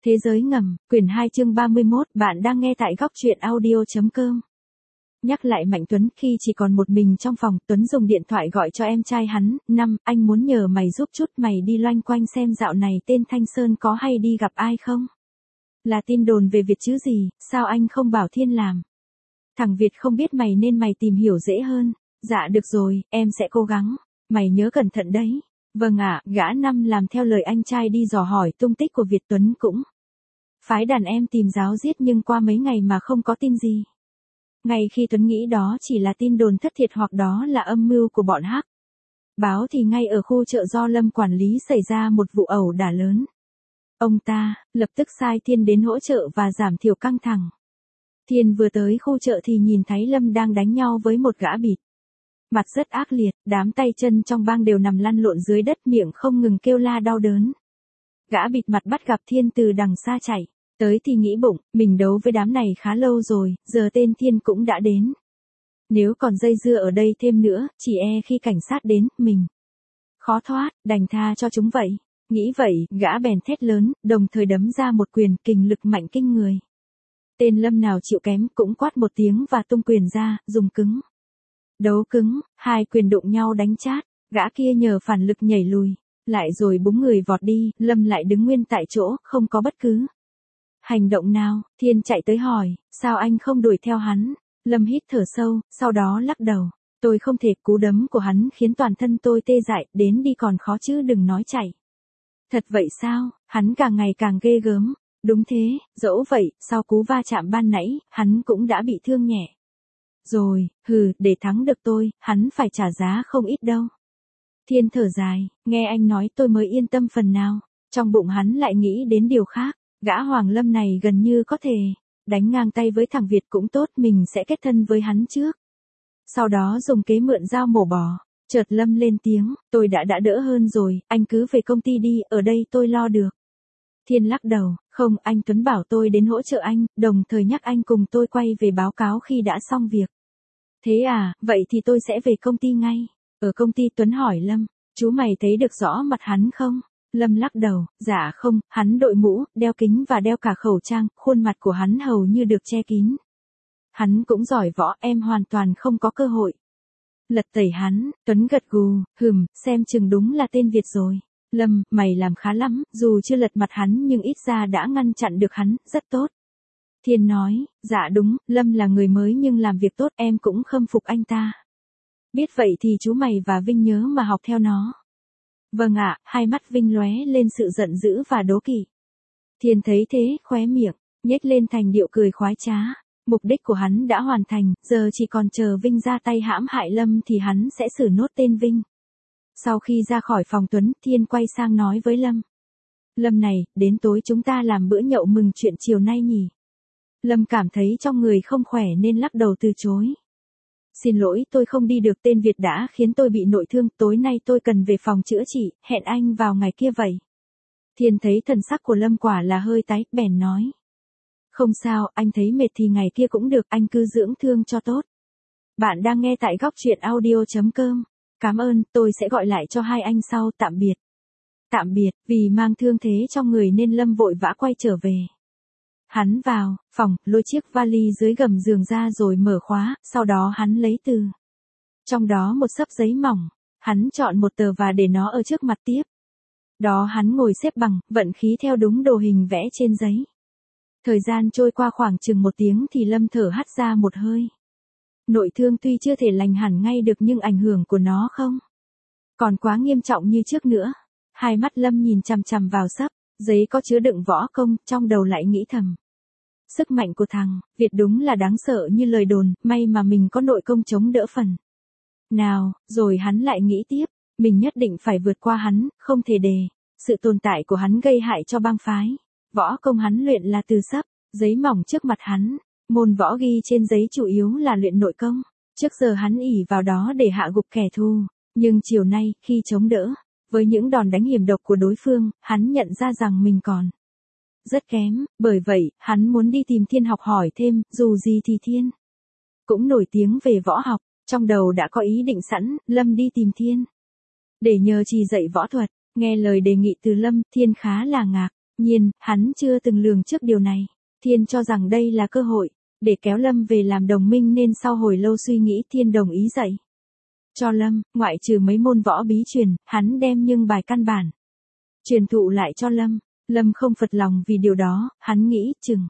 Thế giới ngầm, quyển 2 chương 31, bạn đang nghe tại góc truyện audio.com. Nhắc lại Mạnh Tuấn khi chỉ còn một mình trong phòng, Tuấn dùng điện thoại gọi cho em trai hắn, anh muốn nhờ mày giúp chút, mày đi loanh quanh xem dạo này tên Thanh Sơn có hay đi gặp ai không? Là tin đồn về Việt chứ gì, sao anh không bảo Thiên làm? Thằng Việt không biết mày nên mày tìm hiểu dễ hơn. Dạ được rồi, em sẽ cố gắng, mày nhớ cẩn thận đấy. Vâng ạ, gã Năm làm theo lời anh trai đi dò hỏi tung tích của Việt. Tuấn cũng phái đàn em tìm ráo riết nhưng qua mấy ngày mà không có tin gì. Ngay khi Tuấn nghĩ đó chỉ là tin đồn thất thiệt hoặc đó là âm mưu của bọn Hắc báo thì ngay ở khu chợ do Lâm quản lý xảy ra một vụ ẩu đả lớn. Ông ta lập tức sai Thiên đến hỗ trợ và giảm thiểu căng thẳng. Thiên vừa tới khu chợ thì nhìn thấy Lâm đang đánh nhau với một gã bịt. Mặt rất ác liệt, đám tay chân trong bang đều nằm lăn lộn dưới đất, miệng không ngừng kêu la đau đớn. Gã bịt mặt bắt gặp Thiên từ đằng xa chạy tới thì nghĩ bụng, mình đấu với đám này khá lâu rồi, giờ tên Thiên cũng đã đến. Nếu còn dây dưa ở đây thêm nữa, chỉ e khi cảnh sát đến, mình khó thoát, đành tha cho chúng vậy. Nghĩ vậy, gã bèn thét lớn, đồng thời đấm ra một quyền, kình lực mạnh kinh người. Tên Lâm nào chịu kém cũng quát một tiếng và tung quyền ra, dùng cứng. Đấu cứng, hai quyền đụng nhau đánh chát, gã kia nhờ phản lực nhảy lùi, lại rồi búng người vọt đi, Lâm lại đứng nguyên tại chỗ, không có bất cứ hành động nào. Thiên chạy tới hỏi, sao anh không đuổi theo hắn? Lâm hít thở sâu, sau đó lắc đầu, tôi không thể, cú đấm của hắn khiến toàn thân tôi tê dại, đến đi còn khó chứ đừng nói chạy. Thật vậy sao? Hắn càng ngày càng ghê gớm. Đúng thế, dẫu vậy, sau cú va chạm ban nãy, hắn cũng đã bị thương nhẹ. Rồi, để thắng được tôi, hắn phải trả giá không ít đâu. Thiên thở dài, nghe anh nói tôi mới yên tâm phần nào. Trong bụng hắn lại nghĩ đến điều khác, gã Hoàng Lâm này gần như có thể đánh ngang tay với thằng Việt cũng tốt, mình sẽ kết thân với hắn trước. Sau đó dùng kế mượn dao mổ bò. Chợt Lâm lên tiếng, tôi đã đỡ hơn rồi, anh cứ về công ty đi, ở đây tôi lo được. Thiên lắc đầu, không, anh Tuấn bảo tôi đến hỗ trợ anh, đồng thời nhắc anh cùng tôi quay về báo cáo khi đã xong việc. Thế à, vậy thì tôi sẽ về công ty ngay. Ở công ty Tuấn hỏi Lâm, chú mày thấy được rõ mặt hắn không? Lâm lắc đầu, dạ không, hắn đội mũ, đeo kính và đeo cả khẩu trang, khuôn mặt của hắn hầu như được che kín. Hắn cũng giỏi võ, em hoàn toàn không có cơ hội lật tẩy hắn. Tuấn gật gù, xem chừng đúng là tên Việt rồi. Lâm, mày làm khá lắm, dù chưa lật mặt hắn nhưng ít ra đã ngăn chặn được hắn, rất tốt. Thiên nói, dạ đúng, Lâm là người mới nhưng làm việc tốt, em cũng khâm phục anh ta. Biết vậy thì chú mày và Vinh nhớ mà học theo nó. Vâng ạ, hai mắt Vinh lóe lên sự giận dữ và đố kỵ. Thiên thấy thế, khóe miệng nhếch lên thành điệu cười khoái trá. Mục đích của hắn đã hoàn thành, giờ chỉ còn chờ Vinh ra tay hãm hại Lâm thì hắn sẽ xử nốt tên Vinh. Sau khi ra khỏi phòng Tuấn, Thiên quay sang nói với Lâm. Lâm này, đến tối chúng ta làm bữa nhậu mừng chuyện chiều nay nhỉ? Lâm cảm thấy trong người không khỏe nên lắc đầu từ chối. Xin lỗi, tôi không đi được, tên Việt đã khiến tôi bị nội thương, tối nay tôi cần về phòng chữa trị, hẹn anh vào ngày kia vậy. Thiên thấy thần sắc của Lâm quả là hơi tái, bèn nói. Không sao, anh thấy mệt thì ngày kia cũng được, anh cứ dưỡng thương cho tốt. Bạn đang nghe tại góc truyện audio.com. Cảm ơn, tôi sẽ gọi lại cho hai anh sau, tạm biệt. Tạm biệt, vì mang thương thế trong người nên Lâm vội vã quay trở về. Hắn vào phòng, lôi chiếc vali dưới gầm giường ra rồi mở khóa, sau đó hắn lấy từ trong đó một xấp giấy mỏng. Hắn chọn một tờ và để nó ở trước mặt tiếp. Đó hắn ngồi xếp bằng, vận khí theo đúng đồ hình vẽ trên giấy. Thời gian trôi qua khoảng chừng 1 tiếng thì Lâm thở hắt ra một hơi. Nội thương tuy chưa thể lành hẳn ngay được nhưng ảnh hưởng của nó không còn quá nghiêm trọng như trước nữa. Hai mắt Lâm nhìn chằm chằm vào xấp giấy có chứa đựng võ công, trong đầu lại nghĩ thầm. Sức mạnh của thằng Việt đúng là đáng sợ như lời đồn, may mà mình có nội công chống đỡ phần nào. Rồi hắn lại nghĩ tiếp, mình nhất định phải vượt qua hắn, không thể để sự tồn tại của hắn gây hại cho bang phái. Võ công hắn luyện là từ xấp giấy mỏng trước mặt hắn. Môn võ ghi trên giấy chủ yếu là luyện nội công. Trước giờ hắn ỷ vào đó để hạ gục kẻ thù. Nhưng chiều nay, khi chống đỡ với những đòn đánh hiểm độc của đối phương, hắn nhận ra rằng mình còn rất kém. Bởi vậy, hắn muốn đi tìm Thiên học hỏi thêm, dù gì thì Thiên cũng nổi tiếng về võ học. Trong đầu đã có ý định sẵn, Lâm đi tìm Thiên để nhờ chỉ dạy võ thuật. Nghe lời đề nghị từ Lâm, Thiên khá là ngạc. Nhiên, hắn chưa từng lường trước điều này. Thiên cho rằng đây là cơ hội, để kéo Lâm về làm đồng minh nên sau hồi lâu suy nghĩ Thiên đồng ý dạy. Cho Lâm, ngoại trừ mấy môn võ bí truyền, hắn đem nhưng bài căn bản. Truyền thụ lại cho Lâm. Lâm không phật lòng vì điều đó, hắn nghĩ chừng.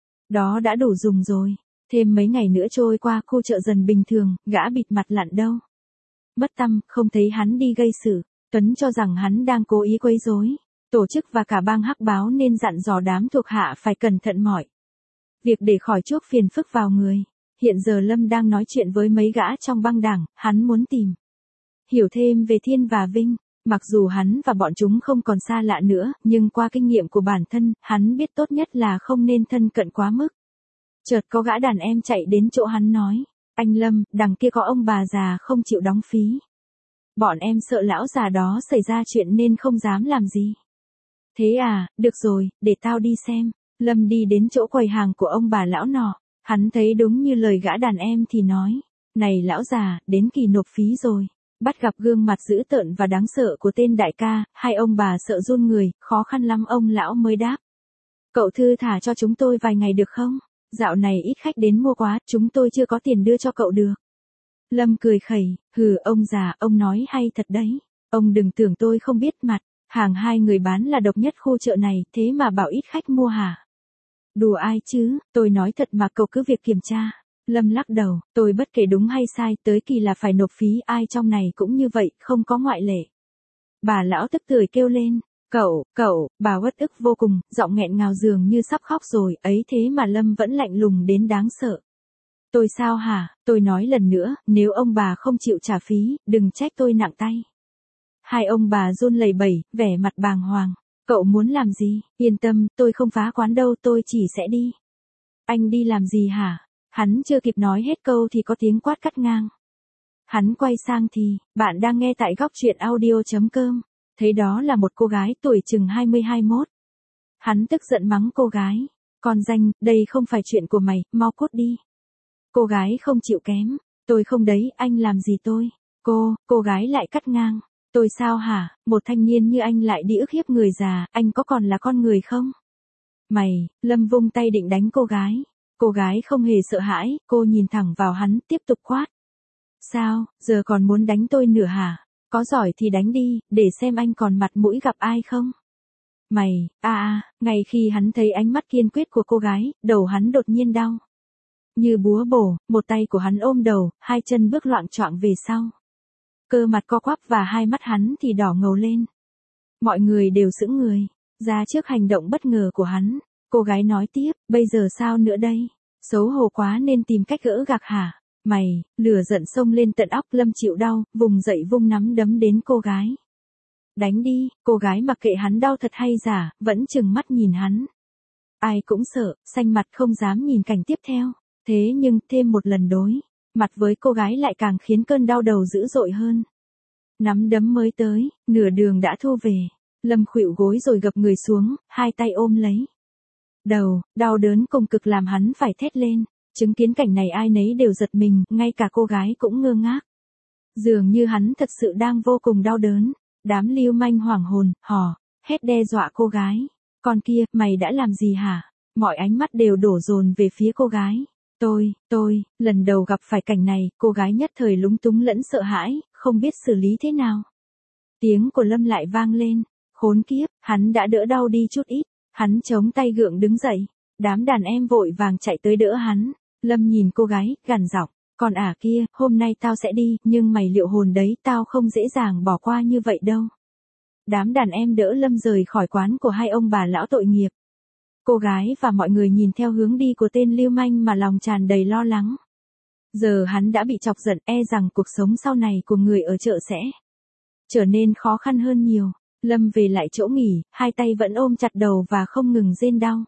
Đó đã đủ dùng rồi. Thêm mấy ngày nữa trôi qua khu chợ dần bình thường, gã bịt mặt lặn đâu. Mất tâm, không thấy hắn đi gây sự. Tuấn cho rằng hắn đang cố ý quấy rối. Tổ chức và cả bang hắc báo nên dặn dò đám thuộc hạ phải cẩn thận mọi việc để khỏi chuốc phiền phức vào người. Hiện giờ Lâm đang nói chuyện với mấy gã trong băng đảng, hắn muốn tìm hiểu thêm về Thiên và Vinh. Mặc dù hắn và bọn chúng không còn xa lạ nữa, nhưng qua kinh nghiệm của bản thân, hắn biết tốt nhất là không nên thân cận quá mức. Chợt có gã đàn em chạy đến chỗ hắn nói, anh Lâm, đằng kia có ông bà già không chịu đóng phí. Bọn em sợ lão già đó xảy ra chuyện nên không dám làm gì. Thế à, được rồi, để tao đi xem. Lâm đi đến chỗ quầy hàng của ông bà lão nọ. Hắn thấy đúng như lời gã đàn em thì nói, này lão già, đến kỳ nộp phí rồi. Bắt gặp gương mặt dữ tợn và đáng sợ của tên đại ca, hai ông bà sợ run người, khó khăn lắm ông lão mới đáp. Cậu thư thả cho chúng tôi vài ngày được không? Dạo này ít khách đến mua quá, chúng tôi chưa có tiền đưa cho cậu được. Lâm cười khẩy, hừ ông già, ông nói hay thật đấy. Ông đừng tưởng tôi không biết mặt, hàng hai người bán là độc nhất khu chợ này, thế mà bảo ít khách mua hả? Đùa ai chứ, tôi nói thật mà cậu cứ việc kiểm tra. Lâm lắc đầu, tôi bất kể đúng hay sai, tới kỳ là phải nộp phí, ai trong này cũng như vậy, không có ngoại lệ. Bà lão tức tưởi kêu lên, cậu, bà uất ức vô cùng, giọng nghẹn ngào dường như sắp khóc rồi, ấy thế mà Lâm vẫn lạnh lùng đến đáng sợ. Tôi sao hả, tôi nói lần nữa, nếu ông bà không chịu trả phí, đừng trách tôi nặng tay. Hai ông bà run lẩy bẩy, vẻ mặt bàng hoàng. Cậu muốn làm gì? Yên tâm, tôi không phá quán đâu, tôi chỉ sẽ đi. Anh đi làm gì hả? Hắn chưa kịp nói hết câu thì có tiếng quát cắt ngang. Hắn quay sang thì, bạn đang nghe tại góc truyện audio.com. Thấy đó là một cô gái tuổi chừng 20-21. Hắn tức giận mắng cô gái. Con danh, đây không phải chuyện của mày, mau cút đi. Cô gái không chịu kém. Tôi không đấy, anh làm gì tôi? Cô gái lại cắt ngang. Tôi sao hả, một thanh niên như anh lại đi ức hiếp người già, anh có còn là con người không? Mày, Lâm vung tay định đánh cô gái. Cô gái không hề sợ hãi, cô nhìn thẳng vào hắn, tiếp tục quát. Sao, giờ còn muốn đánh tôi nữa hả? Có giỏi thì đánh đi, để xem anh còn mặt mũi gặp ai không? Mày, ngay khi hắn thấy ánh mắt kiên quyết của cô gái, đầu hắn đột nhiên đau. Như búa bổ, một tay của hắn ôm đầu, hai chân bước loạng choạng về sau. Cơ mặt co quắp và hai mắt hắn thì đỏ ngầu lên. Mọi người đều sững người, ra trước hành động bất ngờ của hắn. Cô gái nói tiếp, bây giờ sao nữa đây? Xấu hổ quá nên tìm cách gỡ gạc hả? Mày, lửa giận xông lên tận óc. Lâm chịu đau, vùng dậy vung nắm đấm đến cô gái. Đánh đi, cô gái mặc kệ hắn đau thật hay giả, vẫn chừng mắt nhìn hắn. Ai cũng sợ, xanh mặt không dám nhìn cảnh tiếp theo. Thế nhưng, thêm một lần đối mặt với cô gái lại càng khiến cơn đau đầu dữ dội hơn. Nắm đấm mới tới, nửa đường đã thu về. Lâm khuỵu gối rồi gập người xuống, hai tay ôm lấy đầu, đau đớn cùng cực làm hắn phải thét lên. Chứng kiến cảnh này ai nấy đều giật mình, ngay cả cô gái cũng ngơ ngác. Dường như hắn thật sự đang vô cùng đau đớn. Đám lưu manh hoảng hồn, hò hét đe dọa cô gái. Con kia, mày đã làm gì hả? Mọi ánh mắt đều đổ dồn về phía cô gái. Tôi, lần đầu gặp phải cảnh này, cô gái nhất thời lúng túng lẫn sợ hãi, không biết xử lý thế nào. Tiếng của Lâm lại vang lên, khốn kiếp, hắn đã đỡ đau đi chút ít, hắn chống tay gượng đứng dậy, đám đàn em vội vàng chạy tới đỡ hắn. Lâm nhìn cô gái, gằn giọng, còn kia, hôm nay tao sẽ đi, nhưng mày liệu hồn đấy, tao không dễ dàng bỏ qua như vậy đâu. Đám đàn em đỡ Lâm rời khỏi quán của hai ông bà lão tội nghiệp. Cô gái và mọi người nhìn theo hướng đi của tên lưu manh mà lòng tràn đầy lo lắng. Giờ hắn đã bị chọc giận, e rằng cuộc sống sau này của người ở chợ sẽ trở nên khó khăn hơn nhiều. Lâm về lại chỗ nghỉ, hai tay vẫn ôm chặt đầu và không ngừng rên đau.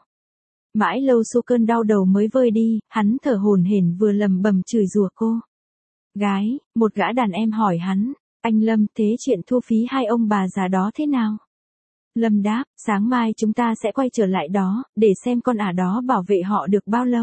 Mãi lâu sau cơn đau đầu mới vơi đi, hắn thở hổn hển vừa lầm bầm chửi rủa cô gái. Một gã đàn em hỏi hắn, anh Lâm, thế chuyện thu phí hai ông bà già đó thế nào? Lâm đáp, sáng mai chúng ta sẽ quay trở lại đó, để xem con đó bảo vệ họ được bao lâu.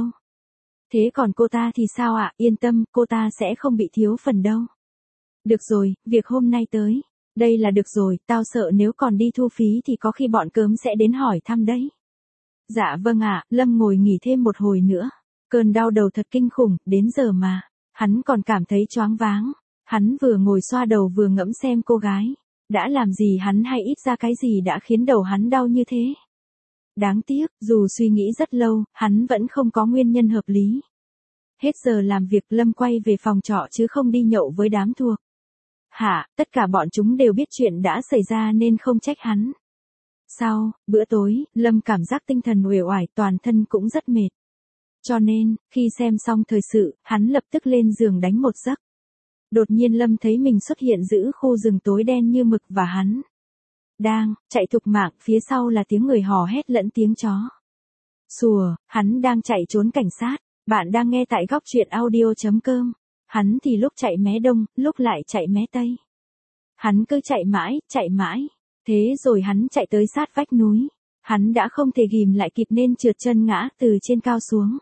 Thế còn cô ta thì sao ạ? Yên tâm, cô ta sẽ không bị thiếu phần đâu. Được rồi, việc hôm nay tới Đây là được rồi, tao sợ nếu còn đi thu phí thì có khi bọn cớm sẽ đến hỏi thăm đấy. Dạ vâng ạ, Lâm ngồi nghỉ thêm một hồi nữa. Cơn đau đầu thật kinh khủng, đến giờ mà. Hắn còn cảm thấy choáng váng. Hắn vừa ngồi xoa đầu vừa ngẫm xem cô gái. Đã làm gì hắn hay ít ra cái gì đã khiến đầu hắn đau như thế. Đáng tiếc, dù suy nghĩ rất lâu, hắn vẫn không có nguyên nhân hợp lý. Hết giờ làm việc Lâm quay về phòng trọ chứ không đi nhậu với đám thuộc. Hả, tất cả bọn chúng đều biết chuyện đã xảy ra nên không trách hắn. Sau bữa tối, Lâm cảm giác tinh thần uể oải, toàn thân cũng rất mệt. Cho nên, khi xem xong thời sự, hắn lập tức lên giường đánh một giấc. Đột nhiên Lâm thấy mình xuất hiện giữa khu rừng tối đen như mực và hắn đang chạy thục mạng, phía sau là tiếng người hò hét lẫn tiếng chó sủa, hắn đang chạy trốn cảnh sát. Bạn đang nghe tại góc truyện audio.com. Hắn thì lúc chạy mé đông, lúc lại chạy mé tây. Hắn cứ chạy mãi. Thế rồi hắn chạy tới sát vách núi. Hắn đã không thể ghìm lại kịp nên trượt chân ngã từ trên cao xuống.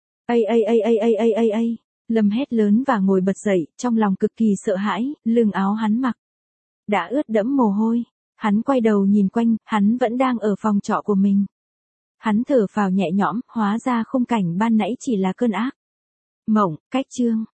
Ây. Lâm hét lớn và ngồi bật dậy, trong lòng cực kỳ sợ hãi, lưng áo hắn mặc đã ướt đẫm mồ hôi. Hắn quay đầu nhìn quanh, hắn vẫn đang ở phòng trọ của mình. Hắn thở phào nhẹ nhõm, hóa ra khung cảnh ban nãy chỉ là cơn ác mộng. Cách chương